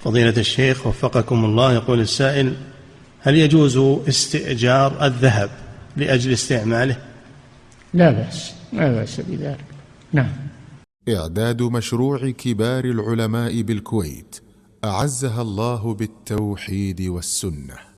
فضيلة الشيخ وفقكم الله، يقول السائل: هل يجوز استئجار الذهب لأجل استعماله؟ لا بأس، لا بأس بذلك. نعم. إعداد مشروع كبار العلماء بالكويت أعزها الله بالتوحيد والسنة.